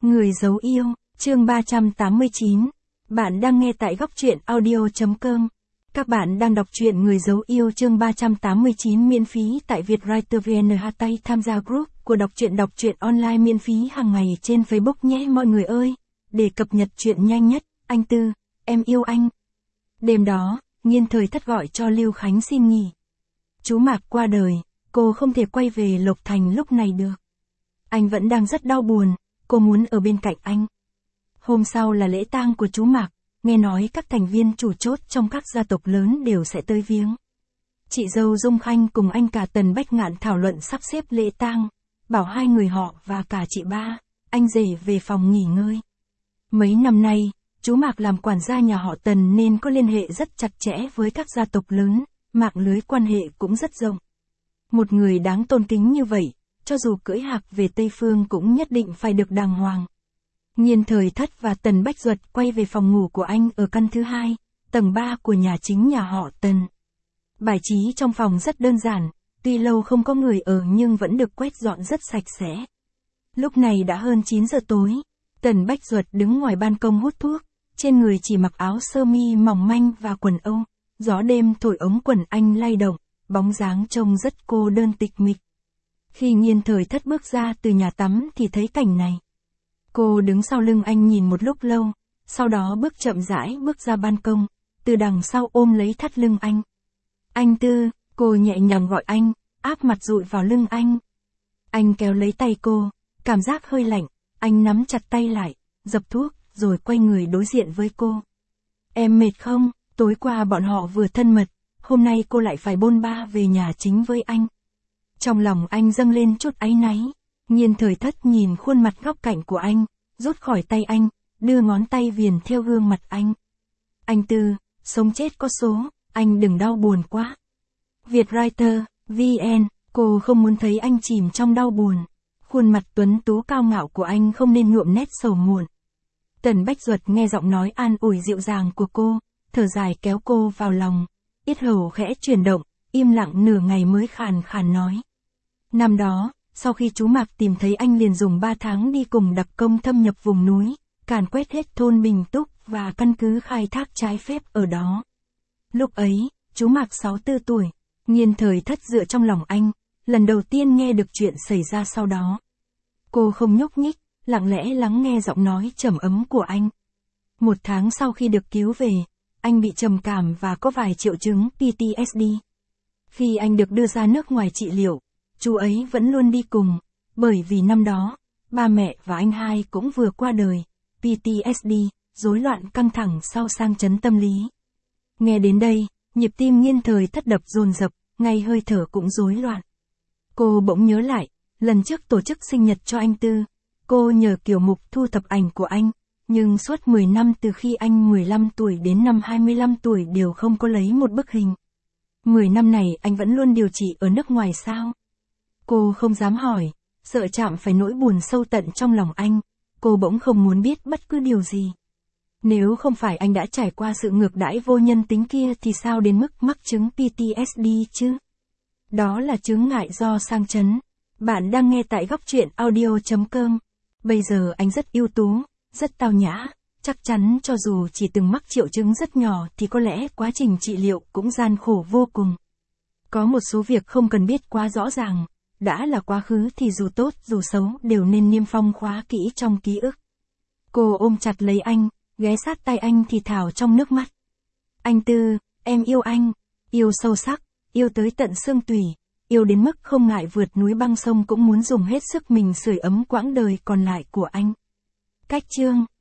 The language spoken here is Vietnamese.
Người giấu yêu, chương 389. Bạn đang nghe tại góc truyện audio.com. Các bạn đang đọc truyện Người giấu yêu chương 389 miễn phí tại Vietwriter VN. Tham gia group của đọc truyện online miễn phí hàng ngày trên Facebook nhé mọi người ơi. Để cập nhật truyện nhanh nhất, anh Tư, em yêu anh. Đêm đó, Nghiên Thời Thất gọi cho Lưu Khánh xin nghỉ. Chú Mạc qua đời, cô không thể quay về Lộc Thành lúc này được. Anh vẫn đang rất đau buồn, cô muốn ở bên cạnh anh. Hôm sau là lễ tang của chú Mạc, nghe nói các thành viên chủ chốt trong các gia tộc lớn đều sẽ tới viếng. Chị dâu Dung Khanh cùng anh cả Tần Bách Ngạn thảo luận sắp xếp lễ tang, bảo hai người họ và cả chị ba, anh rể về phòng nghỉ ngơi. Mấy năm nay, chú Mạc làm quản gia nhà họ Tần nên có liên hệ rất chặt chẽ với các gia tộc lớn, mạng lưới quan hệ cũng rất rộng. Một người đáng tôn kính như vậy, cho dù cưỡi hạc về Tây Phương cũng nhất định phải được đàng hoàng. Nghiên Thời Thất và Tần Bách Duật quay về phòng ngủ của anh ở căn thứ 2, tầng 3 của nhà chính nhà họ Tần. Bài trí trong phòng rất đơn giản, tuy lâu không có người ở nhưng vẫn được quét dọn rất sạch sẽ. Lúc này đã hơn 9 giờ tối, Tần Bách Duật đứng ngoài ban công hút thuốc, trên người chỉ mặc áo sơ mi mỏng manh và quần âu, gió đêm thổi ống quần anh lay động, bóng dáng trông rất cô đơn tịch mịch. Khi Nghiên Thời Thất bước ra từ nhà tắm thì thấy cảnh này. Cô đứng sau lưng anh nhìn một lúc lâu, sau đó bước chậm rãi bước ra ban công, từ đằng sau ôm lấy thắt lưng anh. Anh Tư, cô nhẹ nhàng gọi anh, áp mặt dụi vào lưng anh. Anh kéo lấy tay cô, cảm giác hơi lạnh, anh nắm chặt tay lại, dập thuốc, rồi quay người đối diện với cô. Em mệt không? Tối qua bọn họ vừa thân mật, hôm nay cô lại phải bôn ba về nhà chính với anh. Trong lòng anh dâng lên chút áy náy. Nghiên Thời Thất nhìn khuôn mặt góc cạnh của anh, rút khỏi tay anh, đưa ngón tay viền theo gương mặt anh. Anh Tư, sống chết có số, anh đừng đau buồn quá. Vietwriter, VN, cô không muốn thấy anh chìm trong đau buồn. Khuôn mặt tuấn tú cao ngạo của anh không nên nhuộm nét sầu muộn. Tần Bách Duật nghe giọng nói an ủi dịu dàng của cô, thở dài kéo cô vào lòng. Yết hầu khẽ chuyển động, im lặng nửa ngày mới khàn khàn nói. Năm đó, sau khi chú Mạc tìm thấy anh liền dùng 3 tháng đi cùng đặc công thâm nhập vùng núi, càn quét hết thôn Bình Túc và căn cứ khai thác trái phép ở đó. Lúc ấy, chú Mạc 64 tuổi, Nghiên Thời Thất dựa trong lòng anh, lần đầu tiên nghe được chuyện xảy ra sau đó. Cô không nhúc nhích, lặng lẽ lắng nghe giọng nói trầm ấm của anh. 1 tháng sau khi được cứu về, anh bị trầm cảm và có vài triệu chứng PTSD. Khi anh được đưa ra nước ngoài trị liệu, chú ấy vẫn luôn đi cùng, bởi vì năm đó, ba mẹ và anh hai cũng vừa qua đời, PTSD, rối loạn căng thẳng sau sang chấn tâm lý. Nghe đến đây, nhịp tim Nghiên Thời Thất đập dồn dập, ngay hơi thở cũng rối loạn. Cô bỗng nhớ lại, lần trước tổ chức sinh nhật cho anh Tư, cô nhờ Kiều Mục thu thập ảnh của anh, nhưng suốt 10 năm từ khi anh 15 tuổi đến năm 25 tuổi đều không có lấy một bức hình. 10 năm này anh vẫn luôn điều trị ở nước ngoài sao? Cô không dám hỏi, sợ chạm phải nỗi buồn sâu tận trong lòng anh, cô bỗng không muốn biết bất cứ điều gì. Nếu không phải anh đã trải qua sự ngược đãi vô nhân tính kia thì sao đến mức mắc chứng PTSD chứ? Đó là chứng ngại do sang chấn. Bạn đang nghe tại góc truyện audio.com. Bây giờ anh rất ưu tú, rất tao nhã, chắc chắn cho dù chỉ từng mắc triệu chứng rất nhỏ thì có lẽ quá trình trị liệu cũng gian khổ vô cùng. Có một số việc không cần biết quá rõ ràng, đã là quá khứ thì dù tốt dù xấu đều nên niêm phong khóa kỹ trong ký ức. Cô ôm chặt lấy anh, ghé sát tay anh thì thào trong nước mắt. Anh Tư, em yêu anh, yêu sâu sắc, yêu tới tận xương tủy, yêu đến mức không ngại vượt núi băng sông cũng muốn dùng hết sức mình sưởi ấm quãng đời còn lại của anh. Cách chương